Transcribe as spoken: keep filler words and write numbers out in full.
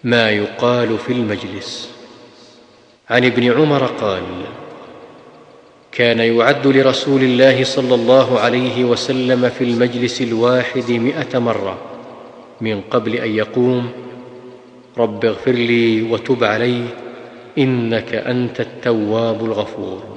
ما يقال في المجلس. عن ابن عمر قال: كان يعد لرسول الله صلى الله عليه وسلم في المجلس الواحد مئة مرة من قبل أن يقوم: رب اغفر لي وتب علي إنك أنت التواب الغفور.